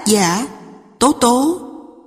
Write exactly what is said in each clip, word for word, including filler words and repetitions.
giả Tố Tố.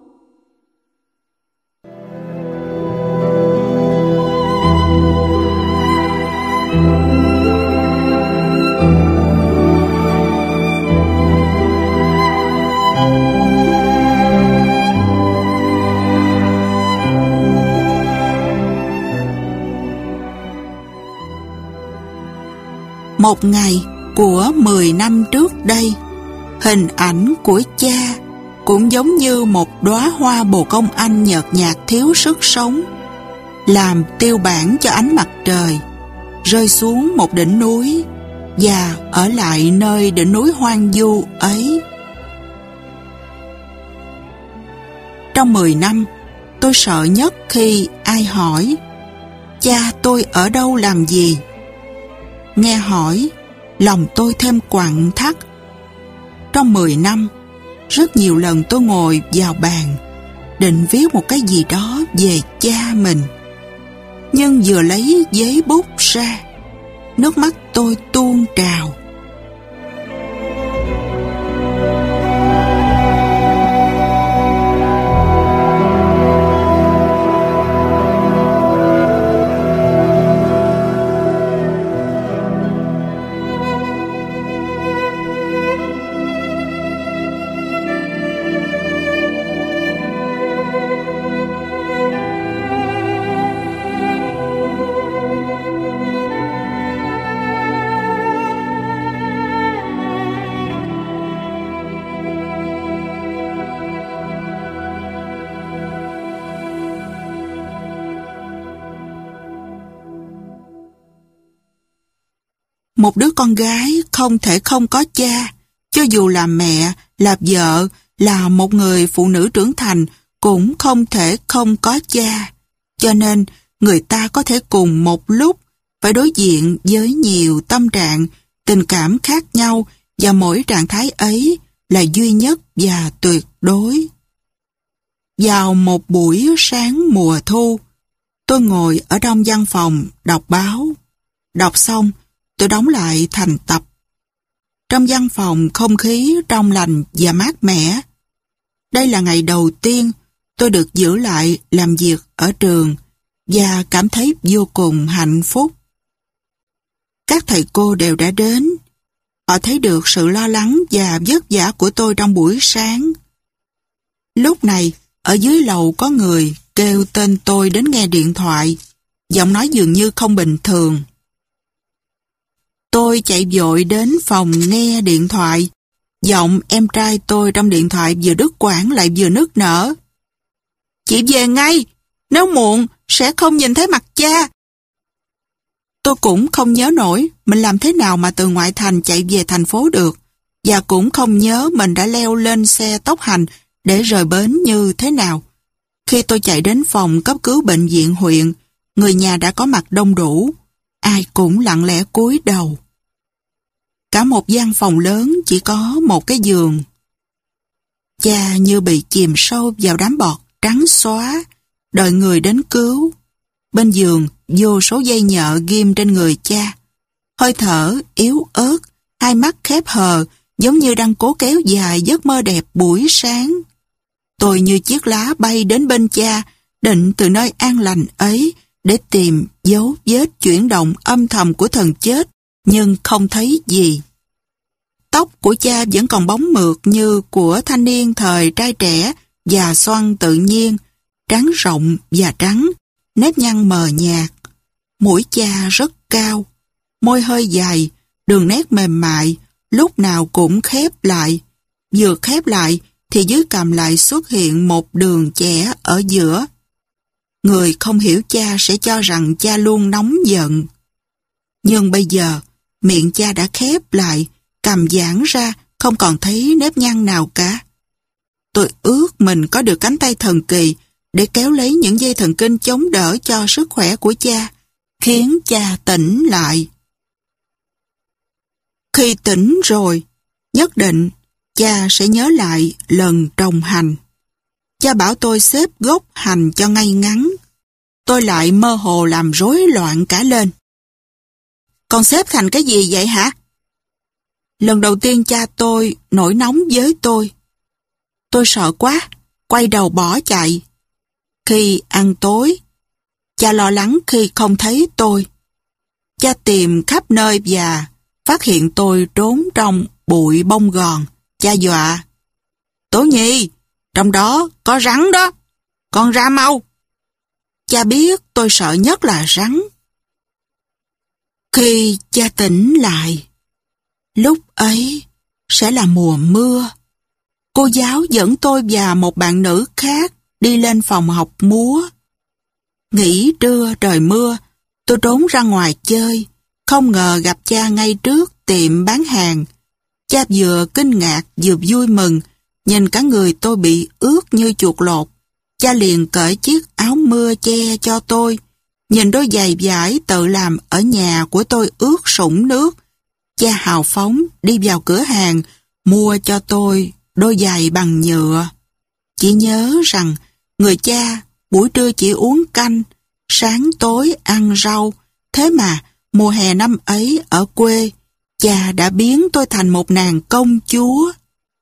Một ngày của mười năm trước đây, hình ảnh của cha cũng giống như một đóa hoa bồ công anh nhợt nhạt thiếu sức sống, làm tiêu bản cho ánh mặt trời, rơi xuống một đỉnh núi và ở lại nơi đỉnh núi hoang vu ấy. Trong mười năm, tôi sợ nhất khi ai hỏi cha tôi ở đâu làm gì. Nghe hỏi, lòng tôi thêm quặn thắt. Trong mười năm, rất nhiều lần tôi ngồi vào bàn, định viết một cái gì đó về cha mình. Nhưng vừa lấy giấy bút ra, nước mắt tôi tuôn trào. Một đứa con gái không thể không có cha, cho dù là mẹ, là vợ, là một người phụ nữ trưởng thành cũng không thể không có cha. Cho nên người ta có thể cùng một lúc phải đối diện với nhiều tâm trạng, tình cảm khác nhau, và mỗi trạng thái ấy là duy nhất và tuyệt đối. Vào một buổi sáng mùa thu, tôi ngồi ở trong văn phòng đọc báo. Đọc xong, tôi đóng lại thành tập. Trong văn phòng không khí trong lành và mát mẻ. Đây là ngày đầu tiên tôi được giữ lại làm việc ở trường và cảm thấy vô cùng hạnh phúc. Các thầy cô đều đã đến. Họ thấy được sự lo lắng và vất vả của tôi trong buổi sáng. Lúc này, ở dưới lầu có người kêu tên tôi đến nghe điện thoại. Giọng nói dường như không bình thường. Tôi chạy vội đến phòng nghe điện thoại. Giọng em trai tôi trong điện thoại vừa đứt quãng lại vừa nức nở. Chị về ngay, nếu muộn sẽ không nhìn thấy mặt cha. Tôi cũng không nhớ nổi mình làm thế nào mà từ ngoại thành chạy về thành phố được, và cũng không nhớ mình đã leo lên xe tốc hành để rời bến như thế nào. Khi tôi chạy đến phòng cấp cứu bệnh viện huyện, người nhà đã có mặt đông đủ. Ai cũng lặng lẽ cúi đầu. Cả một gian phòng lớn chỉ có một cái giường. Cha như bị chìm sâu vào đám bọt trắng xóa, đợi người đến cứu. Bên giường, vô số dây nhợ ghim trên người cha. Hơi thở yếu ớt, hai mắt khép hờ, giống như đang cố kéo dài giấc mơ đẹp buổi sáng. Tôi như chiếc lá bay đến bên cha, định từ nơi an lành ấy để tìm dấu vết chuyển động âm thầm của thần chết, nhưng không thấy gì. Tóc của cha vẫn còn bóng mượt như của thanh niên thời trai trẻ và xoăn tự nhiên, trán rộng và trắng, nếp nhăn mờ nhạt. Mũi cha rất cao, môi hơi dài, đường nét mềm mại, lúc nào cũng khép lại. Vừa khép lại thì dưới cằm lại xuất hiện một đường chẻ ở giữa. Người không hiểu cha sẽ cho rằng cha luôn nóng giận. Nhưng bây giờ, miệng cha đã khép lại, cằm giãn ra, không còn thấy nếp nhăn nào cả. Tôi ước mình có được cánh tay thần kỳ để kéo lấy những dây thần kinh chống đỡ cho sức khỏe của cha, khiến cha tỉnh lại. Khi tỉnh rồi, nhất định cha sẽ nhớ lại lần trồng hành. Cha bảo tôi xếp gốc hành cho ngay ngắn. Tôi lại mơ hồ làm rối loạn cả lên. Con xếp thành cái gì vậy hả? Lần đầu tiên cha tôi nổi nóng với tôi. Tôi sợ quá, quay đầu bỏ chạy. Khi ăn tối, cha lo lắng khi không thấy tôi. Cha tìm khắp nơi và phát hiện tôi trốn trong bụi bông gòn. Cha dọa: Tố Nhi, trong đó có rắn đó, con ra mau. Cha biết tôi sợ nhất là rắn. Khi cha tỉnh lại, lúc ấy sẽ là mùa mưa. Cô giáo dẫn tôi và một bạn nữ khác đi lên phòng học múa. Nghỉ trưa trời mưa, tôi trốn ra ngoài chơi, không ngờ gặp cha ngay trước tiệm bán hàng. Cha vừa kinh ngạc vừa vui mừng, nhìn cả người tôi bị ướt như chuột lột. Cha liền cởi chiếc áo mưa che cho tôi. Nhìn đôi giày vải tự làm ở nhà của tôi ướt sũng nước, cha hào phóng đi vào cửa hàng mua cho tôi đôi giày bằng nhựa. Chỉ nhớ rằng người cha buổi trưa chỉ uống canh, sáng tối ăn rau. Thế mà mùa hè năm ấy ở quê, cha đã biến tôi thành một nàng công chúa.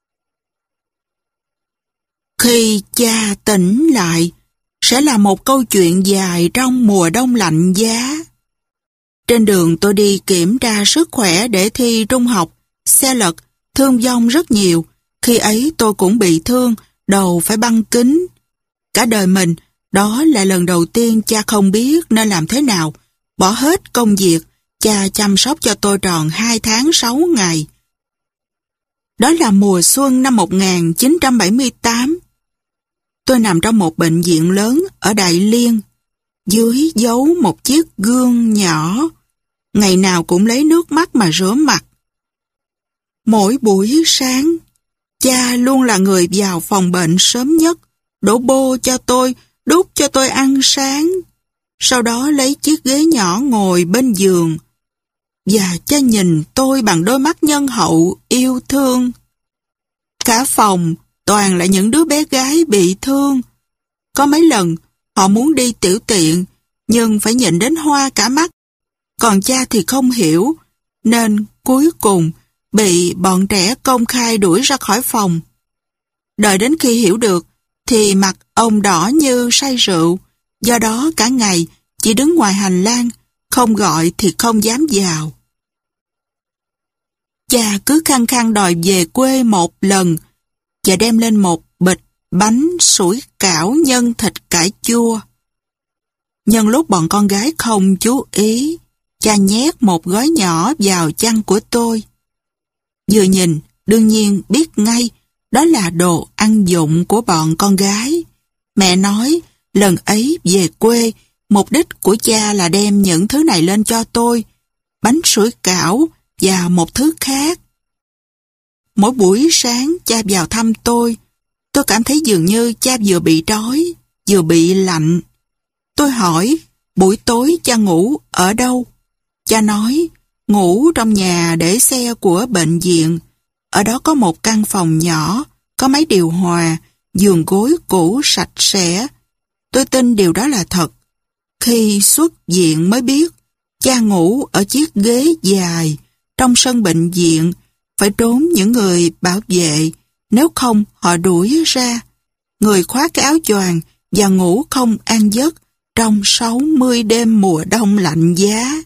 Khi cha tỉnh lại, sẽ là một câu chuyện dài trong mùa đông lạnh giá. Trên đường tôi đi kiểm tra sức khỏe để thi trung học, xe lật, thương vong rất nhiều. Khi ấy tôi cũng bị thương, đầu phải băng kính. Cả đời mình, đó là lần đầu tiên cha không biết nên làm thế nào. Bỏ hết công việc, cha chăm sóc cho tôi tròn hai tháng sáu ngày. Đó là mùa xuân năm một nghìn chín trăm bảy mươi tám. Tôi nằm trong một bệnh viện lớn ở Đại Liên, dưới giấu một chiếc gương nhỏ, ngày nào cũng lấy nước mắt mà rửa mặt. Mỗi buổi sáng, cha luôn là người vào phòng bệnh sớm nhất, đổ bô cho tôi, đút cho tôi ăn sáng, sau đó lấy chiếc ghế nhỏ ngồi bên giường. Và cha nhìn tôi bằng đôi mắt nhân hậu, yêu thương. Cả phòng toàn là những đứa bé gái bị thương. Có mấy lần họ muốn đi tiểu tiện, nhưng phải nhịn đến hoa cả mắt. Còn cha thì không hiểu, nên cuối cùng bị bọn trẻ công khai đuổi ra khỏi phòng. Đợi đến khi hiểu được, thì mặt ông đỏ như say rượu, do đó cả ngày chỉ đứng ngoài hành lang, không gọi thì không dám vào. Cha cứ khăng khăng đòi về quê một lần, và đem lên một bịch bánh sủi cảo nhân thịt cải chua. Nhân lúc bọn con gái không chú ý, cha nhét một gói nhỏ vào chăn của tôi. Vừa nhìn, đương nhiên biết ngay, đó là đồ ăn dụng của bọn con gái. Mẹ nói, lần ấy về quê, mục đích của cha là đem những thứ này lên cho tôi, bánh sủi cảo và một thứ khác. Mỗi buổi sáng cha vào thăm tôi, tôi cảm thấy dường như cha vừa bị trói, vừa bị lạnh. Tôi hỏi, buổi tối cha ngủ ở đâu? Cha nói, ngủ trong nhà để xe của bệnh viện. Ở đó có một căn phòng nhỏ, có máy điều hòa, giường gối cũ sạch sẽ. Tôi tin điều đó là thật. Khi xuất viện mới biết, cha ngủ ở chiếc ghế dài, trong sân bệnh viện, phải trốn những người bảo vệ, nếu không họ đuổi ra. Người khoác cái áo choàng và ngủ không an giấc trong sáu mươi đêm mùa đông lạnh giá.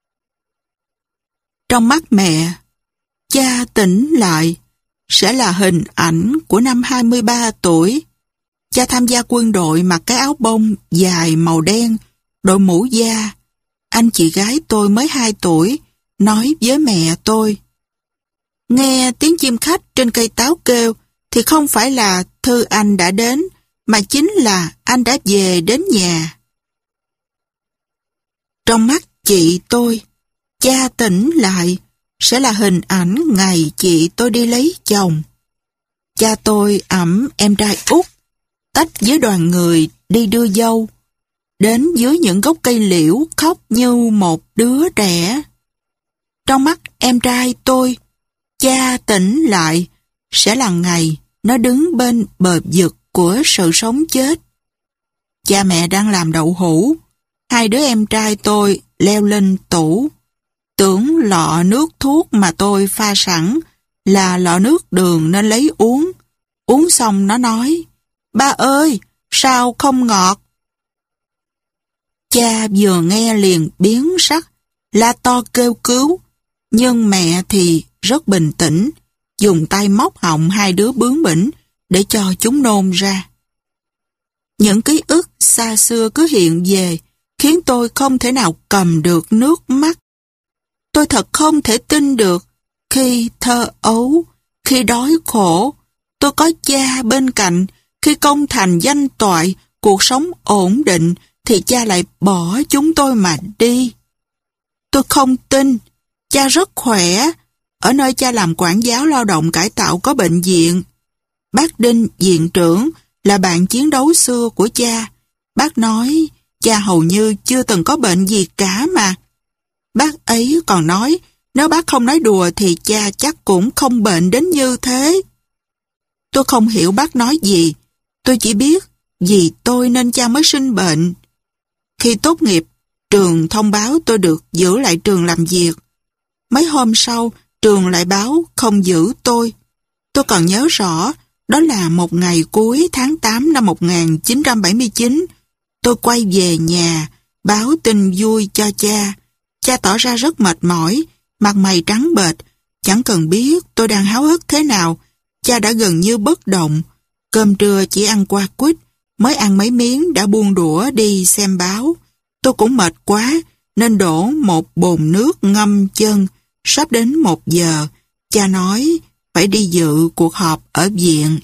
Trong mắt mẹ, cha tỉnh lại sẽ là hình ảnh của năm hai mươi ba tuổi. Cha tham gia quân đội mặc cái áo bông dài màu đen, đội mũ da. Anh chị gái tôi mới hai tuổi, nói với mẹ tôi, nghe tiếng chim khách trên cây táo kêu thì không phải là Thư Anh đã đến, mà chính là anh đã về đến nhà. Trong mắt chị tôi, cha tỉnh lại sẽ là hình ảnh ngày chị tôi đi lấy chồng. Cha tôi ẵm em trai út, tách với đoàn người đi đưa dâu, đến dưới những gốc cây liễu khóc như một đứa trẻ. Trong mắt em trai tôi, cha tỉnh lại sẽ là ngày nó đứng bên bờ vực của sự sống chết. Cha mẹ đang làm đậu hũ, hai đứa em trai tôi leo lên tủ, tưởng lọ nước thuốc mà tôi pha sẵn là lọ nước đường nên lấy uống. Uống xong nó nói, ba ơi, sao không ngọt? Cha vừa nghe liền biến sắc, la to kêu cứu, nhưng mẹ thì rất bình tĩnh, dùng tay móc họng hai đứa bướng bỉnh để cho chúng nôn ra. Những ký ức xa xưa cứ hiện về, khiến tôi không thể nào cầm được nước mắt. Tôi thật không thể tin được, khi thơ ấu, khi đói khổ, tôi có cha bên cạnh, khi công thành danh toại, cuộc sống ổn định, thì cha lại bỏ chúng tôi mà đi. Tôi không tin, cha rất khỏe, ở nơi cha làm quản giáo lao động cải tạo có bệnh viện. Bác Đinh, viện trưởng, là bạn chiến đấu xưa của cha. Bác nói, cha hầu như chưa từng có bệnh gì cả mà. Bác ấy còn nói, nếu bác không nói đùa thì cha chắc cũng không bệnh đến như thế. Tôi không hiểu bác nói gì, tôi chỉ biết vì tôi nên cha mới sinh bệnh. Khi tốt nghiệp, trường thông báo tôi được giữ lại trường làm việc. Mấy hôm sau, trường lại báo không giữ tôi. Tôi còn nhớ rõ, đó là một ngày cuối tháng tám năm một nghìn chín trăm bảy mươi chín. Tôi quay về nhà, báo tin vui cho cha. Cha tỏ ra rất mệt mỏi, mặt mày trắng bệch. Chẳng cần biết tôi đang háo hức thế nào, cha đã gần như bất động. Cơm trưa chỉ ăn qua quýt, mới ăn mấy miếng đã buông đũa đi xem báo. Tôi cũng mệt quá, nên đổ một bồn nước ngâm chân. Sắp đến một giờ, cha nói phải đi dự cuộc họp ở viện.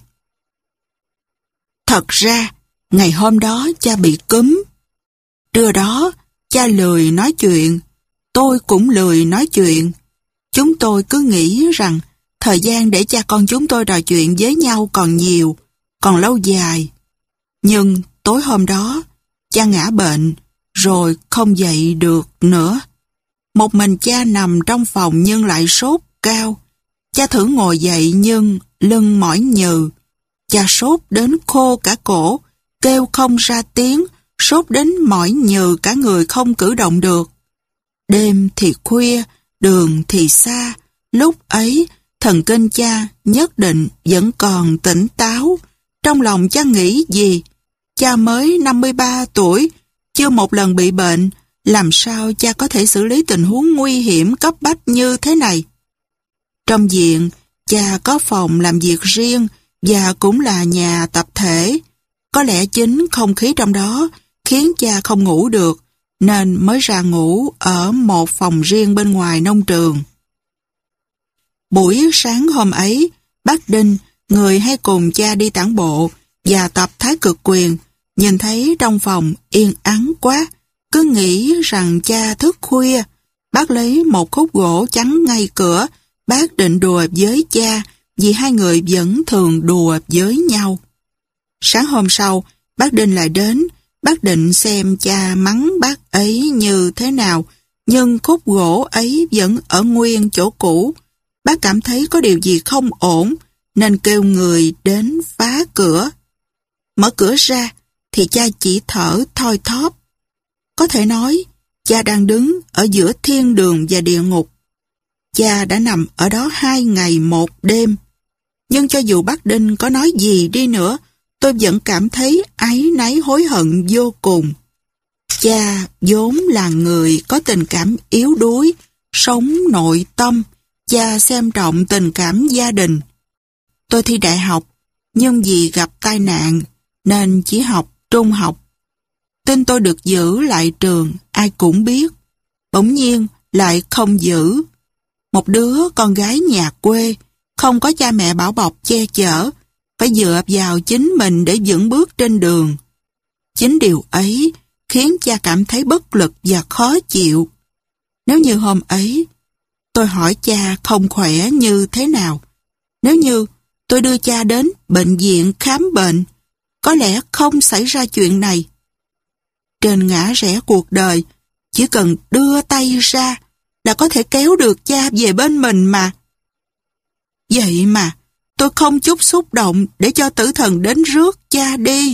Thật ra, ngày hôm đó cha bị cúm. Trưa đó, cha lười nói chuyện, tôi cũng lười nói chuyện. Chúng tôi cứ nghĩ rằng thời gian để cha con chúng tôi trò chuyện với nhau còn nhiều, còn lâu dài. Nhưng tối hôm đó, cha ngã bệnh, rồi không dậy được nữa. Một mình cha nằm trong phòng nhưng lại sốt cao. Cha thử ngồi dậy nhưng lưng mỏi nhừ. Cha sốt đến khô cả cổ, kêu không ra tiếng, sốt đến mỏi nhừ cả người không cử động được. Đêm thì khuya, đường thì xa, lúc ấy thần kinh cha nhất định vẫn còn tỉnh táo. Trong lòng cha nghĩ gì? Cha mới năm mươi ba tuổi, chưa một lần bị bệnh, làm sao cha có thể xử lý tình huống nguy hiểm cấp bách như thế này? Trong viện, cha có phòng làm việc riêng và cũng là nhà tập thể. Có lẽ chính không khí trong đó khiến cha không ngủ được, nên mới ra ngủ ở một phòng riêng bên ngoài nông trường. Buổi sáng hôm ấy, bác Đinh, người hay cùng cha đi tản bộ và tập thái cực quyền, nhìn thấy trong phòng yên ắng quá, cứ nghĩ rằng cha thức khuya. Bác lấy một khúc gỗ chắn ngay cửa, bác định đùa với cha vì hai người vẫn thường đùa với nhau. Sáng hôm sau, bác Đinh lại đến, bác định xem cha mắng bác ấy như thế nào, nhưng khúc gỗ ấy vẫn ở nguyên chỗ cũ. Bác cảm thấy có điều gì không ổn, nên kêu người đến phá cửa. Mở cửa ra, thì cha chỉ thở thoi thóp. Có thể nói, cha đang đứng ở giữa thiên đường và địa ngục. Cha đã nằm ở đó hai ngày một đêm. Nhưng cho dù bác Đinh có nói gì đi nữa, tôi vẫn cảm thấy áy náy hối hận vô cùng. Cha vốn là người có tình cảm yếu đuối, sống nội tâm. Cha xem trọng tình cảm gia đình. Tôi thi đại học, nhưng vì gặp tai nạn nên chỉ học trung học. Tin tôi được giữ lại trường, ai cũng biết. Bỗng nhiên lại không giữ. Một đứa con gái nhà quê, không có cha mẹ bảo bọc che chở, phải dựa vào chính mình để vững bước trên đường. Chính điều ấy khiến cha cảm thấy bất lực và khó chịu. Nếu như hôm ấy, tôi hỏi cha không khỏe như thế nào. Nếu như tôi đưa cha đến bệnh viện khám bệnh, có lẽ không xảy ra chuyện này. Trên ngã rẽ cuộc đời, chỉ cần đưa tay ra là có thể kéo được cha về bên mình mà. Vậy mà, tôi không chút xúc động để cho tử thần đến rước cha đi.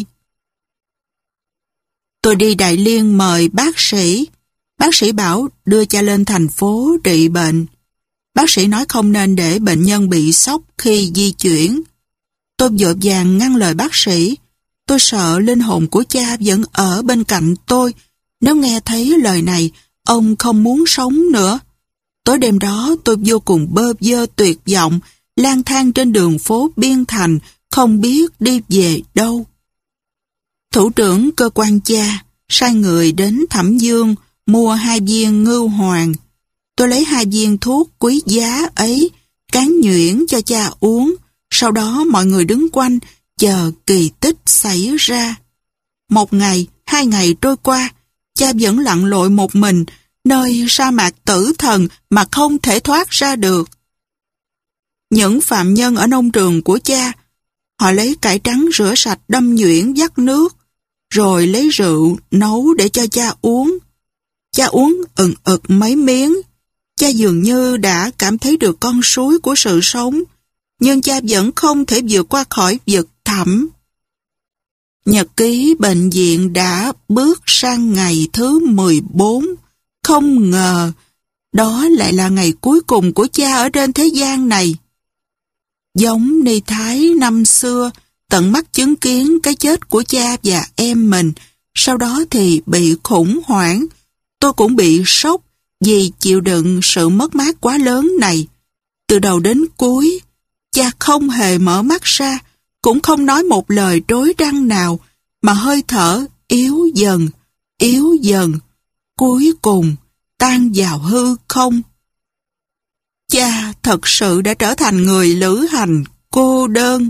Tôi đi Đại Liên mời bác sĩ. Bác sĩ bảo đưa cha lên thành phố trị bệnh. Bác sĩ nói không nên để bệnh nhân bị sốc khi di chuyển. Tôi vội vàng ngăn lời bác sĩ. Tôi sợ linh hồn của cha vẫn ở bên cạnh tôi. Nếu nghe thấy lời này, ông không muốn sống nữa. Tối đêm đó tôi vô cùng bơ vơ tuyệt vọng, lang thang trên đường phố Biên Thành, không biết đi về đâu. Thủ trưởng cơ quan cha sai người đến Thẩm Dương mua hai viên ngưu hoàng. Tôi lấy hai viên thuốc quý giá ấy, cán nhuyễn cho cha uống. Sau đó mọi người đứng quanh, chờ kỳ tích xảy ra. Một ngày, hai ngày trôi qua, cha vẫn lặn lội một mình, nơi sa mạc tử thần mà không thể thoát ra được. Những phạm nhân ở nông trường của cha, họ lấy cải trắng rửa sạch đâm nhuyễn vắt nước, rồi lấy rượu nấu để cho cha uống. Cha uống ừng ực mấy miếng. Cha dường như đã cảm thấy được con suối của sự sống, nhưng cha vẫn không thể vượt qua khỏi vực thẳm. Nhật ký bệnh viện đã bước sang ngày thứ mười bốn. Không ngờ, đó lại là ngày cuối cùng của cha ở trên thế gian này. Giống Ni Thái năm xưa, tận mắt chứng kiến cái chết của cha và em mình, sau đó thì bị khủng hoảng. Tôi cũng bị sốc vì chịu đựng sự mất mát quá lớn này. Từ đầu đến cuối, cha không hề mở mắt ra, cũng không nói một lời trối răng nào, mà hơi thở yếu dần, yếu dần, cuối cùng tan vào hư không. Cha thật sự đã trở thành người lữ hành cô đơn.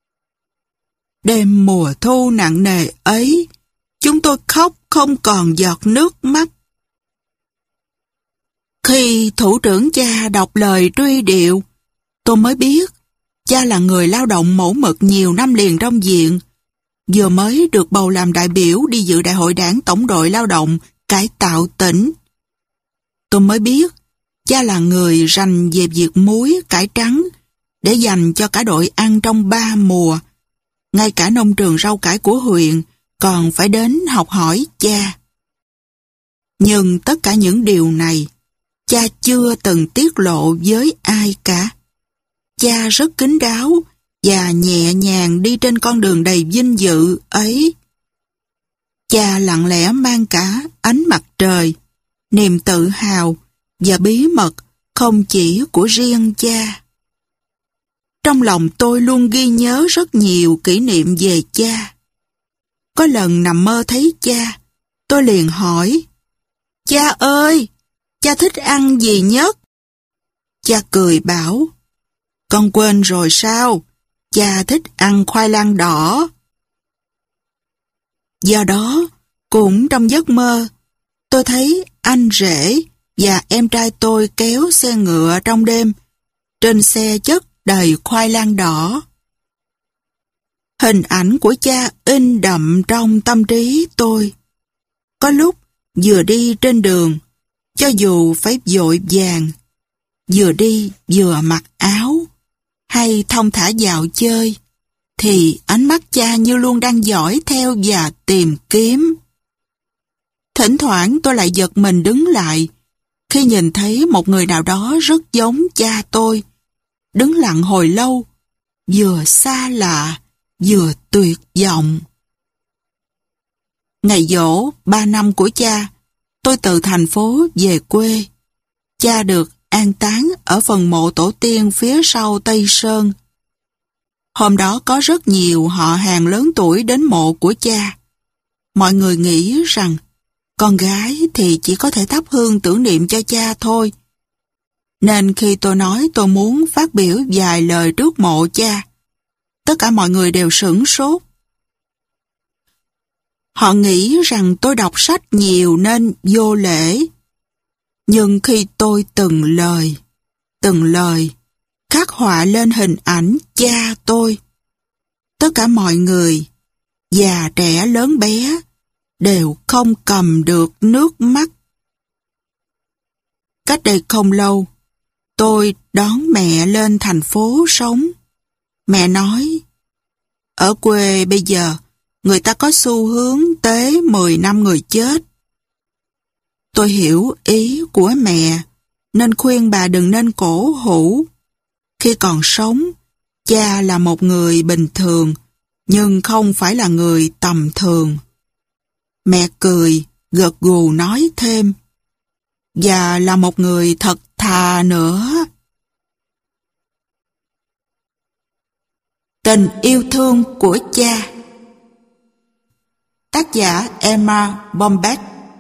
Đêm mùa thu nặng nề ấy, chúng tôi khóc không còn giọt nước mắt. Khi thủ trưởng cha đọc lời truy điệu, tôi mới biết cha là người lao động mẫu mực nhiều năm liền trong viện, vừa mới được bầu làm đại biểu đi dự đại hội đảng tổng đội lao động cải tạo tỉnh. Tôi mới biết cha là người rành về việc muối, cải trắng để dành cho cả đội ăn trong ba mùa. Ngay cả nông trường rau cải của huyện còn phải đến học hỏi cha. Nhưng tất cả những điều này, cha chưa từng tiết lộ với ai cả. Cha rất kín đáo và nhẹ nhàng đi trên con đường đầy vinh dự ấy. Cha lặng lẽ mang cả ánh mặt trời, niềm tự hào và bí mật không chỉ của riêng cha. Trong lòng tôi luôn ghi nhớ rất nhiều kỷ niệm về cha. Có lần nằm mơ thấy cha, tôi liền hỏi: "Cha ơi, cha thích ăn gì nhất?" Cha cười bảo: "Con quên rồi sao? Cha thích ăn khoai lang đỏ." Do đó, cũng trong giấc mơ, tôi thấy anh rể và em trai tôi kéo xe ngựa trong đêm. Trên xe chất đầy khoai lang đỏ. Hình ảnh của cha in đậm trong tâm trí tôi. Có lúc vừa đi trên đường, cho dù phải vội vàng, vừa đi vừa mặc áo, hay thong thả dạo chơi, thì ánh mắt cha như luôn đang dõi theo và tìm kiếm. Thỉnh thoảng tôi lại giật mình đứng lại khi nhìn thấy một người nào đó rất giống cha tôi, đứng lặng hồi lâu, vừa xa lạ, vừa tuyệt vọng. Ngày giỗ ba năm của cha, tôi từ thành phố về quê. Cha được an táng ở phần mộ tổ tiên phía sau Tây Sơn. Hôm đó có rất nhiều họ hàng lớn tuổi đến mộ của cha. Mọi người nghĩ rằng con gái thì chỉ có thể thắp hương tưởng niệm cho cha thôi. Nên khi tôi nói tôi muốn phát biểu vài lời trước mộ cha, tất cả mọi người đều sửng sốt. Họ nghĩ rằng tôi đọc sách nhiều nên vô lễ. Nhưng khi tôi từng lời, từng lời, khắc họa lên hình ảnh cha tôi, tất cả mọi người, già trẻ lớn bé, đều không cầm được nước mắt. Cách đây không lâu, tôi đón mẹ lên thành phố sống. Mẹ nói, ở quê bây giờ, người ta có xu hướng tế mười năm người chết. Tôi hiểu ý của mẹ, nên khuyên bà đừng nên cổ hủ. Khi còn sống, Cha là một người bình thường, nhưng không phải là người tầm thường. Mẹ cười, gật gù nói thêm. Và là một người thật thà nữa. Tình yêu thương của cha. Tác giả Emma Bombeck.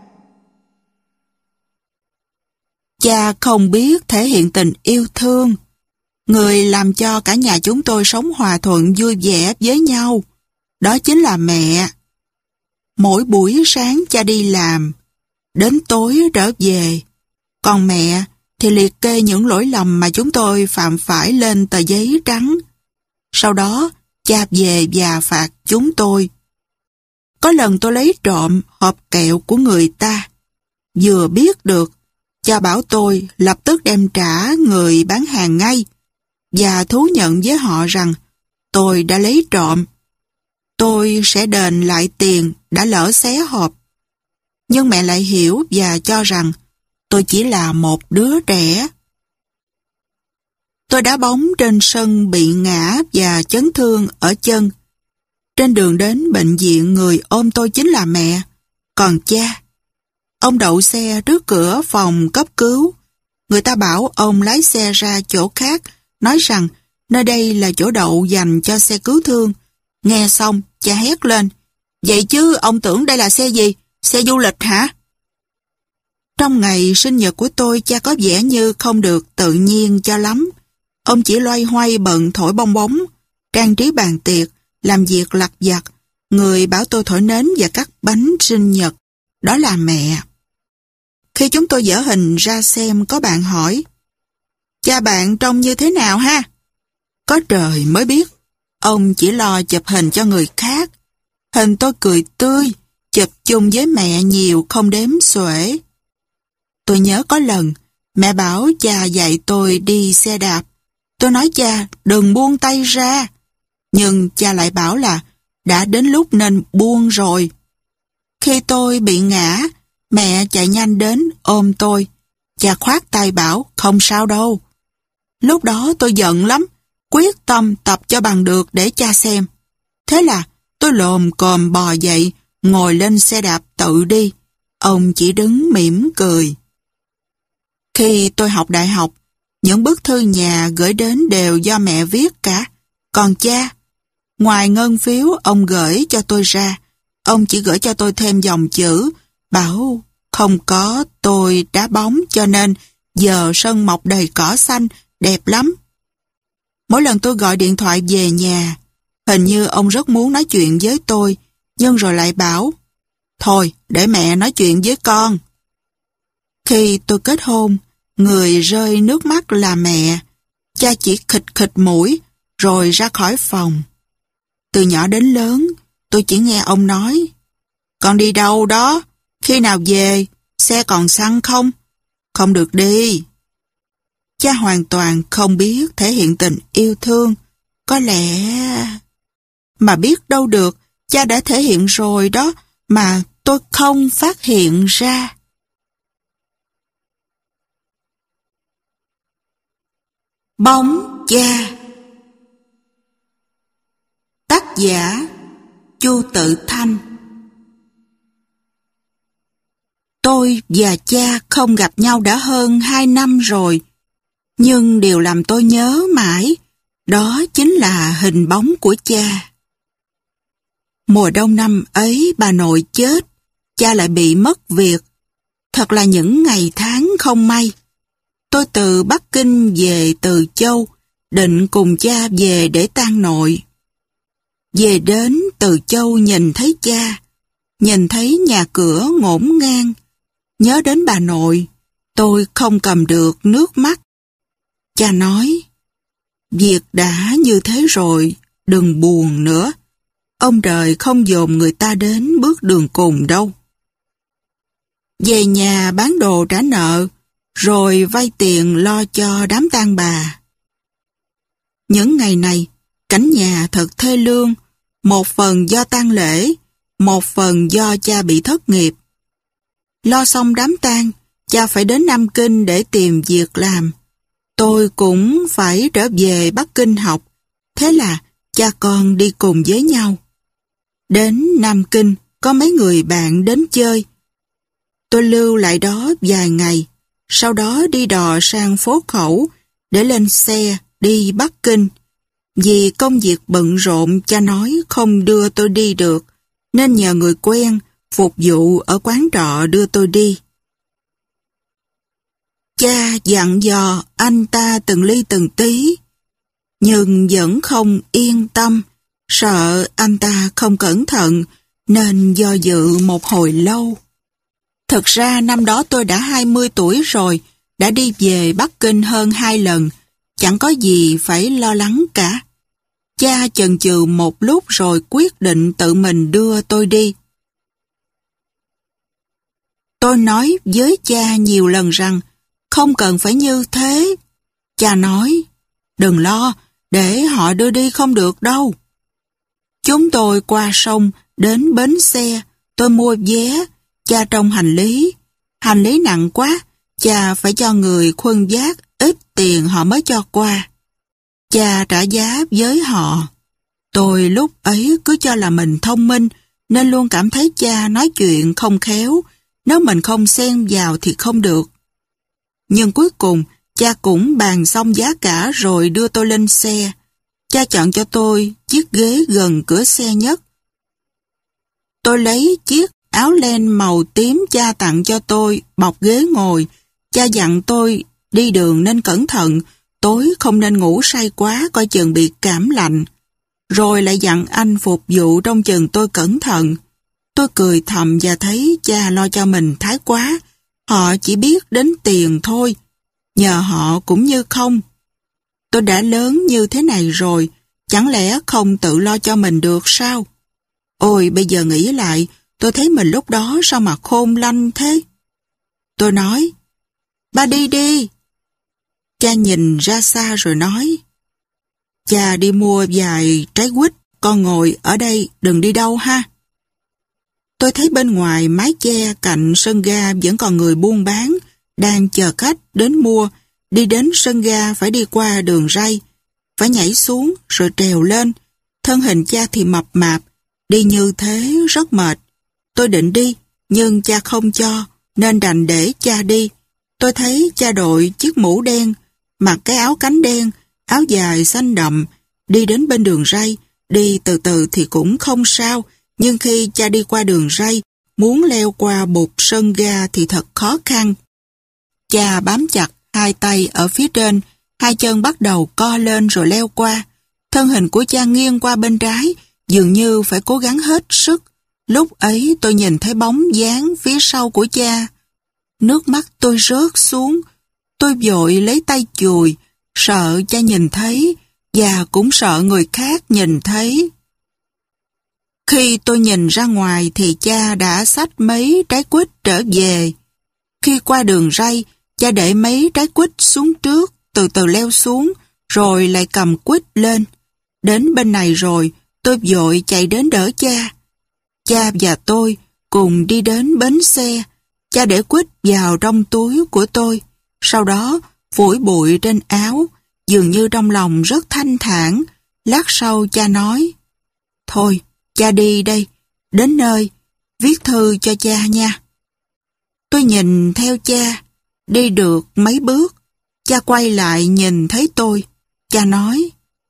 Cha không biết thể hiện tình yêu thương. Người làm cho cả nhà chúng tôi sống hòa thuận vui vẻ với nhau. Đó chính là mẹ. Mỗi buổi sáng cha đi làm, đến tối trở về. Còn mẹ thì liệt kê những lỗi lầm mà chúng tôi phạm phải lên tờ giấy trắng. Sau đó, cha về và phạt chúng tôi. Có lần tôi lấy trộm hộp kẹo của người ta. Vừa biết được, cha bảo tôi lập tức đem trả người bán hàng ngay và thú nhận với họ rằng tôi đã lấy trộm. Tôi sẽ đền lại tiền đã lỡ xé hộp. Nhưng mẹ lại hiểu và cho rằng tôi chỉ là một đứa trẻ. Tôi đá bóng trên sân bị ngã và chấn thương ở chân. Trên đường đến bệnh viện, người ôm tôi chính là mẹ. Còn cha, ông đậu xe trước cửa phòng cấp cứu. Người ta bảo ông lái xe ra chỗ khác, nói rằng nơi đây là chỗ đậu dành cho xe cứu thương. Nghe xong, cha hét lên. Vậy chứ ông tưởng đây là xe gì? Xe du lịch hả? Trong ngày sinh nhật của tôi, cha có vẻ như không được tự nhiên cho lắm. Ông chỉ loay hoay bận thổi bong bóng, trang trí bàn tiệc, làm việc lặt vặt. Người bảo tôi thổi nến và cắt bánh sinh nhật. Đó là mẹ. Khi chúng tôi dỡ hình ra xem, có bạn hỏi, cha bạn trông như thế nào ha? Có trời mới biết. Ông chỉ lo chụp hình cho người khác. Hình tôi cười tươi, chụp chung với mẹ nhiều không đếm xuể. Tôi nhớ có lần, mẹ bảo cha dạy tôi đi xe đạp. Tôi nói cha đừng buông tay ra. Nhưng cha lại bảo là đã đến lúc nên buông rồi. Khi tôi bị ngã, mẹ chạy nhanh đến ôm tôi. Cha khoát tay bảo không sao đâu. Lúc đó tôi giận lắm, quyết tâm tập cho bằng được để cha xem. Thế là tôi lồm cồm bò dậy, ngồi lên xe đạp tự đi. Ông chỉ đứng mỉm cười. Khi tôi học đại học, những bức thư nhà gửi đến đều do mẹ viết cả. Còn cha, ngoài ngân phiếu ông gửi cho tôi ra, ông chỉ gửi cho tôi thêm dòng chữ, bảo không có tôi đá bóng cho nên giờ sân mọc đầy cỏ xanh, đẹp lắm. Mỗi lần tôi gọi điện thoại về nhà, hình như ông rất muốn nói chuyện với tôi, nhưng rồi lại bảo, thôi để mẹ nói chuyện với con. Khi tôi kết hôn, người rơi nước mắt là mẹ. Cha chỉ khịt khịt mũi, rồi ra khỏi phòng. Từ nhỏ đến lớn, tôi chỉ nghe ông nói, con đi đâu đó? Khi nào về? Xe còn xăng không? Không được đi. Cha hoàn toàn không biết thể hiện tình yêu thương. Có lẽ... Mà biết đâu được, cha đã thể hiện rồi đó, mà tôi không phát hiện ra. Bóng cha. Tác giả Chu Tự Thanh. Tôi và cha không gặp nhau đã hơn hai năm rồi, nhưng điều làm tôi nhớ mãi, đó chính là hình bóng của cha. Mùa đông năm ấy bà nội chết, cha lại bị mất việc. Thật là những ngày tháng không may. Tôi từ Bắc Kinh về Từ Châu, định cùng cha về để tang nội. Về đến Từ Châu nhìn thấy cha, nhìn thấy nhà cửa ngổn ngang, nhớ đến bà nội, tôi không cầm được nước mắt. Cha nói, việc đã như thế rồi, đừng buồn nữa. Ông trời không dồn người ta đến bước đường cùng đâu. Về nhà bán đồ trả nợ, rồi vay tiền lo cho đám tang bà. Những ngày này, cảnh nhà thật thê lương, một phần do tang lễ, một phần do cha bị thất nghiệp. Lo xong đám tang, cha phải đến Nam Kinh để tìm việc làm. Tôi cũng phải trở về Bắc Kinh học, Thế là cha con đi cùng với nhau. Đến Nam Kinh, có mấy người bạn đến chơi. Tôi lưu lại đó vài ngày, sau đó đi đò sang phố Khẩu để lên xe đi Bắc Kinh. Vì công việc bận rộn, cha nói không đưa tôi đi được, nên nhờ người quen phục vụ ở quán trọ đưa tôi đi. Cha dặn dò anh ta từng ly từng tí, nhưng vẫn không yên tâm, sợ anh ta không cẩn thận, nên do dự một hồi lâu. Thực ra năm đó tôi đã hai mươi tuổi rồi, đã đi về Bắc Kinh hơn hai lần, chẳng có gì phải lo lắng cả. Cha chần chừ một lúc rồi quyết định tự mình đưa tôi đi. Tôi nói với cha nhiều lần rằng không cần phải như thế. Cha nói, đừng lo, để họ đưa đi không được đâu. Chúng tôi qua sông đến bến xe, tôi mua vé, cha trong hành lý. Hành lý nặng quá, cha phải cho người khuân vác ít tiền họ mới cho qua. Cha trả giá với họ. Tôi lúc ấy cứ cho là mình thông minh, nên luôn cảm thấy cha nói chuyện không khéo, nếu mình không xen vào thì không được. Nhưng cuối cùng, cha cũng bàn xong giá cả rồi đưa tôi lên xe. Cha chọn cho tôi chiếc ghế gần cửa xe nhất. Tôi lấy chiếc áo len màu tím cha tặng cho tôi, bọc ghế ngồi. Cha dặn tôi đi đường nên cẩn thận, tối không nên ngủ say quá, coi chừng bị cảm lạnh. Rồi lại dặn anh phục vụ trong chừng tôi cẩn thận. Tôi cười thầm và thấy cha lo cho mình thái quá. Họ chỉ biết đến tiền thôi, nhờ họ cũng như không. Tôi đã lớn như thế này rồi, chẳng lẽ không tự lo cho mình được sao? Ôi, bây giờ nghĩ lại, tôi thấy mình lúc đó sao mà khôn lanh thế? Tôi nói, ba đi đi. Cha nhìn ra xa rồi nói, cha đi mua vài trái quýt, con ngồi ở đây đừng đi đâu ha. Tôi thấy bên ngoài mái che cạnh sân ga vẫn còn người buôn bán, đang chờ khách đến mua. Đi đến sân ga phải đi qua đường ray, phải nhảy xuống rồi trèo lên. Thân hình cha thì mập mạp, đi như thế rất mệt. Tôi định đi, nhưng cha không cho, nên đành để cha đi. Tôi thấy cha đội chiếc mũ đen, mặc cái áo cánh đen, áo dài xanh đậm, đi đến bên đường ray. Đi từ từ thì cũng không sao, nhưng khi cha đi qua đường ray, muốn leo qua bục sân ga thì thật khó khăn. Cha bám chặt hai tay ở phía trên, hai chân bắt đầu co lên rồi leo qua. Thân hình của cha nghiêng qua bên trái, dường như phải cố gắng hết sức. Lúc ấy tôi nhìn thấy bóng dáng phía sau của cha. Nước mắt tôi rớt xuống. Tôi vội lấy tay chùi, sợ cha nhìn thấy, và cũng sợ người khác nhìn thấy. Khi tôi nhìn ra ngoài thì cha đã xách mấy trái quýt trở về. Khi qua đường ray, cha để mấy trái quýt xuống trước, từ từ leo xuống, rồi lại cầm quýt lên. Đến bên này rồi, tôi vội chạy đến đỡ cha. Cha và tôi cùng đi đến bến xe. Cha để quýt vào trong túi của tôi, sau đó phủi bụi trên áo, dường như trong lòng rất thanh thản. Lát sau cha nói, thôi, cha đi đây, đến nơi, viết thư cho cha nha. Tôi nhìn theo cha, đi được mấy bước, cha quay lại nhìn thấy tôi. Cha nói,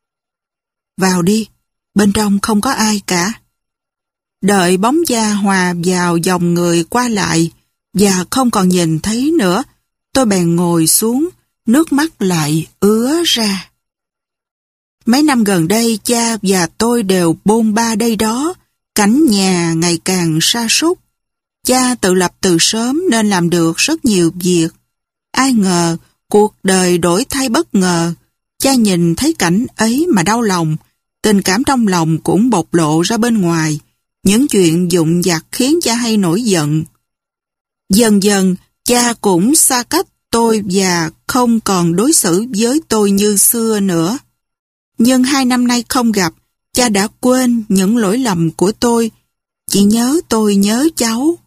vào đi, bên trong không có ai cả. Đợi bóng da hòa vào dòng người qua lại, và không còn nhìn thấy nữa, tôi bèn ngồi xuống, nước mắt lại ứa ra. Mấy năm gần đây, cha và tôi đều bôn ba đây đó, cảnh nhà ngày càng sa sút. Cha tự lập từ sớm nên làm được rất nhiều việc. Ai ngờ, cuộc đời đổi thay bất ngờ. Cha nhìn thấy cảnh ấy mà đau lòng, tình cảm trong lòng cũng bộc lộ ra bên ngoài. Những chuyện vụn vặt khiến cha hay nổi giận. Dần dần, cha cũng xa cách tôi và không còn đối xử với tôi như xưa nữa. Nhưng hai năm nay không gặp, cha đã quên những lỗi lầm của tôi, chỉ nhớ tôi nhớ cháu.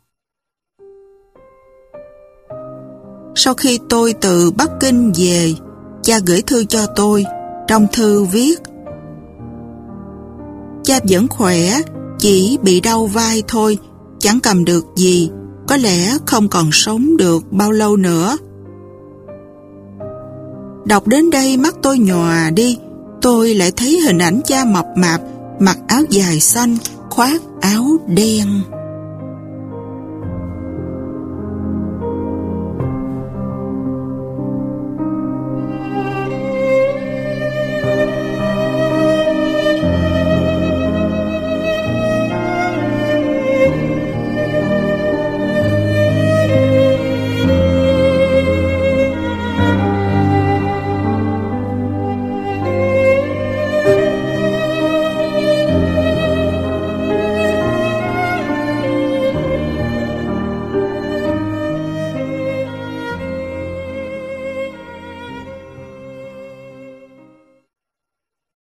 Sau khi tôi từ Bắc Kinh về, cha gửi thư cho tôi. Trong thư viết, Cha vẫn khỏe, chỉ bị đau vai thôi, chẳng cầm được gì, có lẽ không còn sống được bao lâu nữa. Đọc đến đây mắt tôi nhòa đi, tôi lại thấy hình ảnh cha mập mạp, mặc áo dài xanh, khoác áo đen.